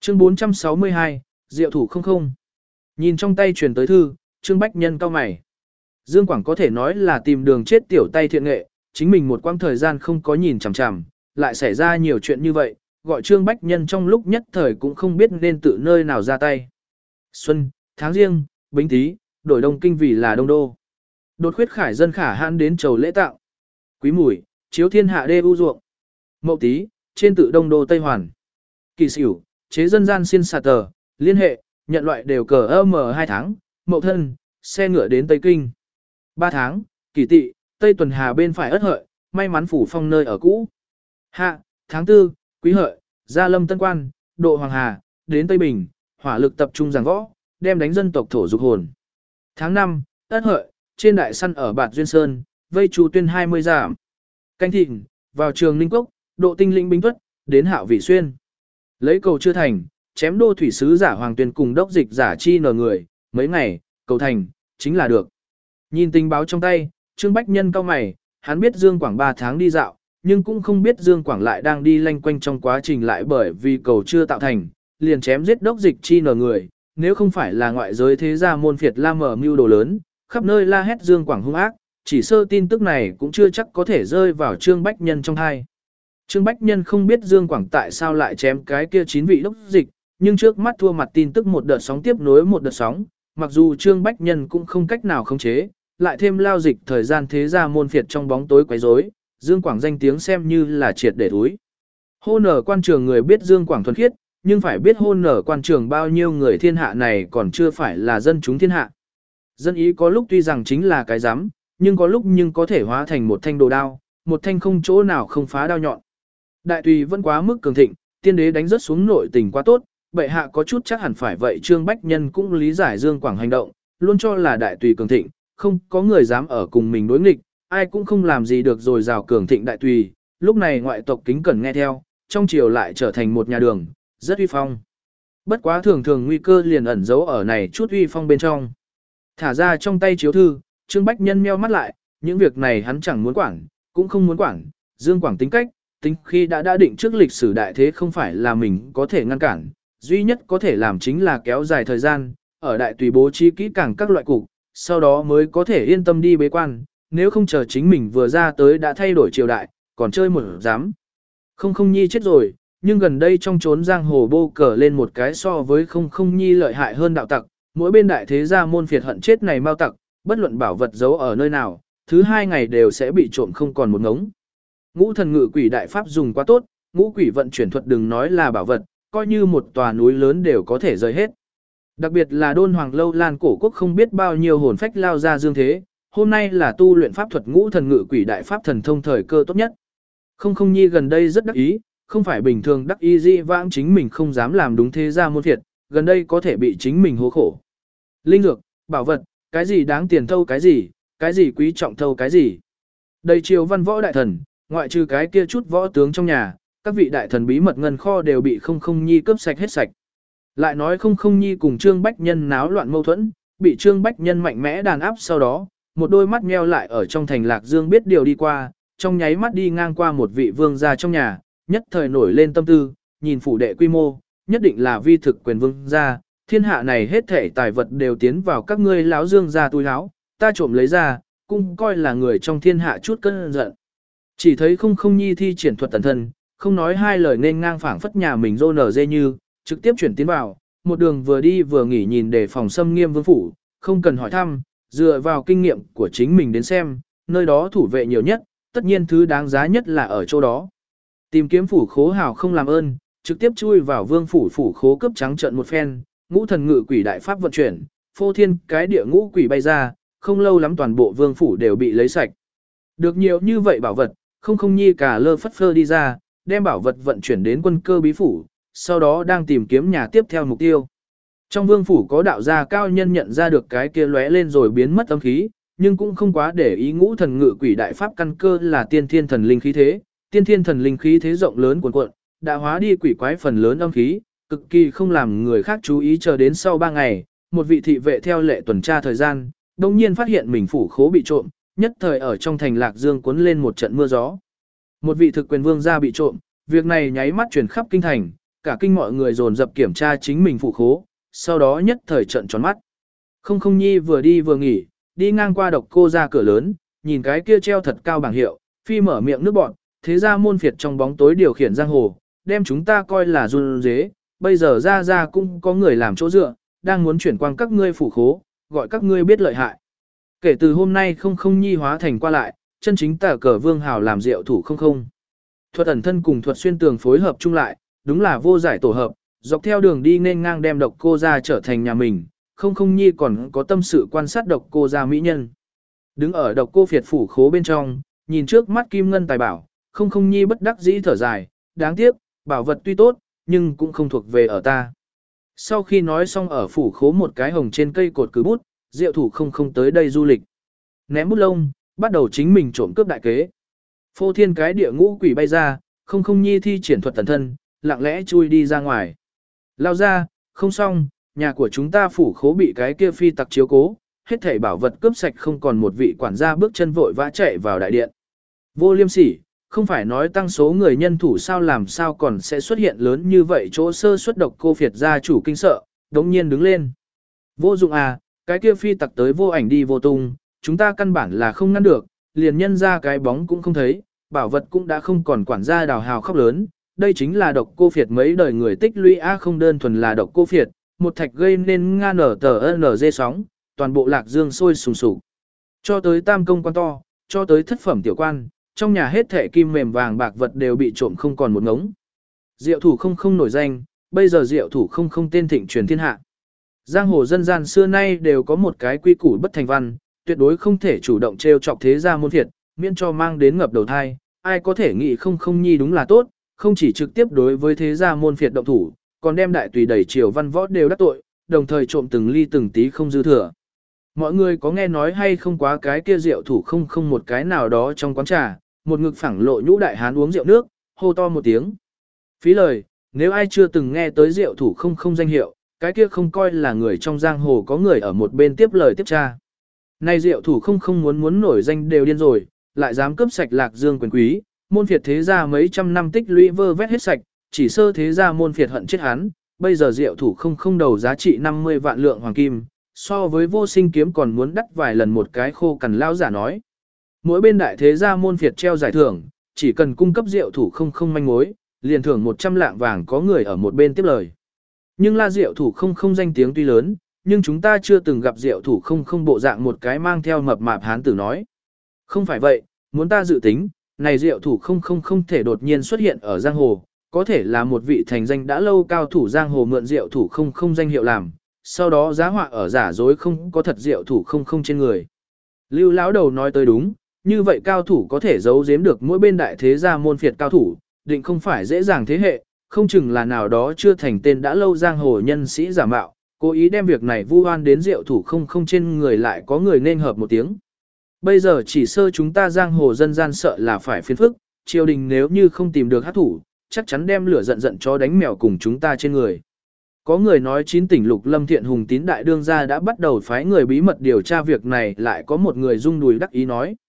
Chương 462, Diệu thủ không không. Nhìn trong tay truyền tới thư, Trương Bách Nhân cau mày. Dương Quảng có thể nói là tìm đường chết tiểu tay thiện nghệ, chính mình một quãng thời gian không có nhìn chằm chằm, lại xảy ra nhiều chuyện như vậy, gọi Trương Bách Nhân trong lúc nhất thời cũng không biết nên tự nơi nào ra tay. Xuân, tháng riêng, Bính Tý, đổi Đông Kinh vì là Đông Đô. Đột khuyết khải dân khả hãn đến chầu lễ tạo. Quý Mùi, chiếu thiên hạ đê u ruộng. Mậu Tý, trên tự Đông Đô Tây Hoàn. Kỷ Sửu, chế dân gian xin xà tờ, liên hệ, nhận loại đều cờ âm 2 tháng. Mậu Thân, xe ngựa đến Tây Kinh. 3 tháng, Kỷ Tỵ, Tây Tuần Hà bên phải Ất Hợi, may mắn phủ phong nơi ở cũ. Hạ, tháng 4, Quý Hợi, Gia Lâm Tân Quan, Độ Hoàng Hà, đến Tây Bình, hỏa lực tập trung giảng võ, đem đánh dân tộc thổ dục hồn. Tháng 5, Ất Hợi, trên đại săn ở Bạt Duyên Sơn, vây Chu Tuyên 20 giảm. Canh Thìn, vào trường Ninh Cốc, Độ Tinh lĩnh binh tuất, đến Hạo Vị Xuyên. Lấy cầu chưa thành, chém đô thủy sứ giả Hoàng Tuyên cùng đốc dịch giả chi nở người, mấy ngày, cầu thành, chính là được. Nhìn tình báo trong tay, Trương Bách Nhân cau mày, hắn biết Dương Quảng 3 tháng đi dạo, nhưng cũng không biết Dương Quảng lại đang đi lanh quanh trong quá trình lại bởi vì cầu chưa tạo thành, liền chém giết đốc dịch chi nở người, nếu không phải là ngoại giới thế gia môn phiệt la mở mưu đồ lớn, khắp nơi la hét Dương Quảng hung ác, chỉ sơ tin tức này cũng chưa chắc có thể rơi vào Trương Bách Nhân trong hai. Trương Bách Nhân không biết Dương Quảng tại sao lại chém cái kia 9 vị đốc dịch, nhưng trước mắt thua mặt tin tức một đợt sóng tiếp nối một đợt sóng, mặc dù Trương Bách Nhân cũng không cách nào khống chế, lại thêm lao dịch thời gian thế gia môn phiệt trong bóng tối quấy rối, Dương Quảng danh tiếng xem như là triệt để thúi. Hôn ở quan trường người biết Dương Quảng thuần khiết, nhưng phải biết hôn ở quan trường bao nhiêu người thiên hạ này còn chưa phải là dân chúng thiên hạ. Dân ý có lúc tuy rằng chính là cái rắm, nhưng có lúc nhưng có thể hóa thành một thanh đồ đao, một thanh không chỗ nào không phá đao nhọn. Đại tùy vẫn quá mức cường thịnh, tiên đế đánh rất xuống nội tình quá tốt, bệ hạ có chút chắc hẳn phải vậy. Trương Bách Nhân cũng lý giải Dương Quảng hành động, luôn cho là đại tùy cường thịnh, không có người dám ở cùng mình đối nghịch, ai cũng không làm gì được rồi rào cường thịnh đại tùy. Lúc này ngoại tộc kính cẩn nghe theo, trong triều lại trở thành một nhà đường, rất uy phong. Bất quá thường thường nguy cơ liền ẩn giấu ở này chút uy phong bên trong. Thả ra trong tay chiếu thư, Trương Bách Nhân meo mắt lại, những việc này hắn chẳng muốn quản, cũng không muốn quản. Dương Quảng tính cách, tính khi đã định trước lịch sử đại thế không phải là mình có thể ngăn cản, duy nhất có thể làm chính là kéo dài thời gian, ở đại tùy bố trí kỹ càng các loại cục, sau đó mới có thể yên tâm đi bế quan, nếu không chờ chính mình vừa ra tới đã thay đổi triều đại, còn chơi một dám. Không Nhi chết rồi, nhưng gần đây trong chốn giang hồ bô cờ lên một cái so với Không Nhi lợi hại hơn đạo tặc, mỗi bên đại thế gia môn phiệt hận chết này mau tặc, bất luận bảo vật giấu ở nơi nào, thứ 2 ngày đều sẽ bị trộm không còn một ngống. Ngũ thần ngự quỷ đại pháp dùng quá tốt, ngũ quỷ vận chuyển thuật đừng nói là bảo vật, coi như một tòa núi lớn đều có thể rời hết. Đặc biệt là Đôn Hoàng Lâu Lan cổ quốc không biết bao nhiêu hồn phách lao ra dương thế, hôm nay là tu luyện pháp thuật ngũ thần ngự quỷ đại pháp thần thông thời cơ tốt nhất. Không Nhi gần đây rất đắc ý, không phải bình thường đắc ý di vãng chính mình không dám làm đúng thế gia môn phiệt, gần đây có thể bị chính mình hố khổ. Linh dược, bảo vật, cái gì đáng tiền thâu cái gì quý trọng thâu cái gì. Đầy triều văn võ đại thần, ngoại trừ cái kia chút võ tướng trong nhà, các vị đại thần bí mật ngân kho đều bị Không Nhi cướp sạch hết sạch. Lại nói Không Nhi cùng Trương Bách Nhân náo loạn mâu thuẫn, bị Trương Bách Nhân mạnh mẽ đàn áp sau đó, một đôi mắt nheo lại ở trong thành Lạc Dương biết điều đi qua, trong nháy mắt đi ngang qua một vị vương gia trong nhà, nhất thời nổi lên tâm tư, nhìn phủ đệ quy mô, nhất định là vi thực quyền vương gia, thiên hạ này hết thảy tài vật đều tiến vào các ngươi láo Dương gia túi áo, ta trộm lấy ra, cũng coi là người trong thiên hạ chút cơn giận. Chỉ thấy Không Nhi thi triển thuật tần thân, không nói hai lời nên ngang phảng phất nhà mình rô nở dê như, trực tiếp chuyển tiến vào, một đường vừa đi vừa nghỉ nhìn để phòng xâm nghiêm vương phủ, không cần hỏi thăm, dựa vào kinh nghiệm của chính mình đến xem, nơi đó thủ vệ nhiều nhất, tất nhiên thứ đáng giá nhất là ở chỗ đó. Tìm kiếm phủ khố hào không làm ơn, trực tiếp chui vào vương phủ phủ khố cấp trắng trận một phen, ngũ thần ngự quỷ đại pháp vận chuyển, phô thiên cái địa ngũ quỷ bay ra, không lâu lắm toàn bộ vương phủ đều bị lấy sạch. Được nhiều như vậy bảo vật, Không Nhi cả lơ phất phơ đi ra, đem bảo vật vận chuyển đến quân cơ bí phủ, sau đó đang tìm kiếm nhà tiếp theo mục tiêu. Trong vương phủ có đạo gia cao nhân nhận ra được cái kia lóe lên rồi biến mất âm khí, nhưng cũng không quá để ý ngũ thần ngự quỷ đại pháp căn cơ là tiên thiên thần linh khí thế, tiên thiên thần linh khí thế rộng lớn cuồn cuộn, đã hóa đi quỷ quái phần lớn âm khí, cực kỳ không làm người khác chú ý chờ đến sau 3 ngày, một vị thị vệ theo lệ tuần tra thời gian, đồng nhiên phát hiện mình phủ khố bị trộm, nhất thời ở trong thành Lạc Dương cuốn lên một trận mưa gió. Một vị thực quyền vương gia bị trộm, việc này nháy mắt truyền khắp kinh thành, cả kinh mọi người dồn dập kiểm tra chính mình phủ khố, sau đó nhất thời trận tròn mắt. Không không nhi vừa đi vừa nghỉ, đi ngang qua độc cô ra cửa lớn, nhìn cái kia treo thật cao bảng hiệu, phi mở miệng nước bọn, thế ra môn phiệt trong bóng tối điều khiển giang hồ, đem chúng ta coi là run dế, bây giờ ra cũng có người làm chỗ dựa, đang muốn chuyển quang các ngươi phủ khố, gọi các ngươi biết lợi hại. Kể từ hôm nay không không nhi hóa thành qua lại, chân chính tả cờ vương hào làm diệu thủ không không. Thuật ẩn thân cùng thuật xuyên tường phối hợp chung lại, đúng là vô giải tổ hợp, dọc theo đường đi nên ngang đem độc cô ra trở thành nhà mình, không không nhi còn có tâm sự quan sát độc cô ra mỹ nhân. Đứng ở độc cô phiệt phủ khố bên trong, nhìn trước mắt kim ngân tài bảo, không không nhi bất đắc dĩ thở dài, đáng tiếc, bảo vật tuy tốt, nhưng cũng không thuộc về ở ta. Sau khi nói xong ở phủ khố một cái hồng trên cây cột cứ bút, diệu thủ không không tới đây du lịch. Ném bút lông, bắt đầu chính mình trộm cướp đại kế. Phô thiên cái địa ngũ quỷ bay ra, không không nhi thi triển thuật tần thân, lặng lẽ chui đi ra ngoài. Lao ra, không xong, nhà của chúng ta phủ khố bị cái kia phi tặc chiếu cố, hết thảy bảo vật cướp sạch không còn một vị quản gia bước chân vội vã chạy vào đại điện. Vô liêm sỉ, không phải nói tăng số người nhân thủ sao làm sao còn sẽ xuất hiện lớn như vậy chỗ sơ xuất độc cô phiệt gia chủ kinh sợ, đống nhiên đứng lên. Vô dụng à, cái kia phi tặc tới vô ảnh đi vô tung, chúng ta căn bản là không ngăn được, liền nhân ra cái bóng cũng không thấy, bảo vật cũng đã không còn quản gia đào hào khóc lớn. Đây chính là độc cô phiệt mấy đời người tích lũy a không đơn thuần là độc cô phiệt, một thạch gây nên nga nở tờ NG sóng, toàn bộ lạc dương sôi sùng sục. Cho tới tam công quan to, cho tới thất phẩm tiểu quan, trong nhà hết thẻ kim mềm vàng bạc vật đều bị trộm không còn một ngống. Diệu thủ không không nổi danh, bây giờ diệu thủ không không tên thịnh truyền thiên hạ. Giang hồ dân gian xưa nay đều có một cái quy củ bất thành văn, tuyệt đối không thể chủ động trêu chọc thế gia môn phiệt, miễn cho mang đến ngập đầu thai, ai có thể nghĩ không không nhi đúng là tốt, không chỉ trực tiếp đối với thế gia môn phiệt động thủ, còn đem đại tùy đẩy triều văn võ đều đắc tội, đồng thời trộm từng ly từng tí không dư thừa. Mọi người có nghe nói hay không quá cái kia rượu thủ không không một cái nào đó trong quán trà, một ngực phẳng lộ nhũ đại hán uống rượu nước, hô to một tiếng. Phí lời, nếu ai chưa từng nghe tới rượu thủ không không danh hiệu, cái kia không coi là người trong giang hồ có người ở một bên tiếp lời tiếp tra. Này rượu thủ không không muốn nổi danh đều điên rồi, lại dám cướp sạch lạc dương quyền quý, môn phiệt thế gia mấy trăm năm tích lũy vơ vét hết sạch, chỉ sơ thế gia môn phiệt hận chết hắn, bây giờ rượu thủ không không đầu giá trị 50 vạn lượng hoàng kim, so với vô sinh kiếm còn muốn đắt vài lần một cái khô cằn lao giả nói. Mỗi bên đại thế gia môn phiệt treo giải thưởng, chỉ cần cung cấp rượu thủ không không manh mối, liền thưởng 100 lạng vàng có người ở một bên tiếp lời. Nhưng la rượu thủ không không danh tiếng tuy lớn, nhưng chúng ta chưa từng gặp rượu thủ không không bộ dạng một cái mang theo mập mạp hán tử nói. Không phải vậy, muốn ta dự tính, này rượu thủ không thể đột nhiên xuất hiện ở giang hồ, có thể là một vị thành danh đã lâu cao thủ giang hồ mượn rượu thủ không không danh hiệu làm, sau đó giá họa ở giả dối không có thật rượu thủ không không trên người. Lưu lão đầu nói tới đúng, như vậy cao thủ có thể giấu giếm được mỗi bên đại thế gia môn phiệt cao thủ, định không phải dễ dàng thế hệ, không chừng là nào đó chưa thành tên đã lâu giang hồ nhân sĩ giả mạo, cố ý đem việc này vu oan đến rượu thủ không không trên người lại có người nên hợp một tiếng. Bây giờ chỉ sơ chúng ta giang hồ dân gian sợ là phải phiền phức, triều đình nếu như không tìm được hát thủ, chắc chắn đem lửa giận cho đánh mèo cùng chúng ta trên người. Có người nói 9 tỉnh lục lâm thiện hùng tín đại đương gia đã bắt đầu phái người bí mật điều tra việc này, lại có một người rung đùi đắc ý nói.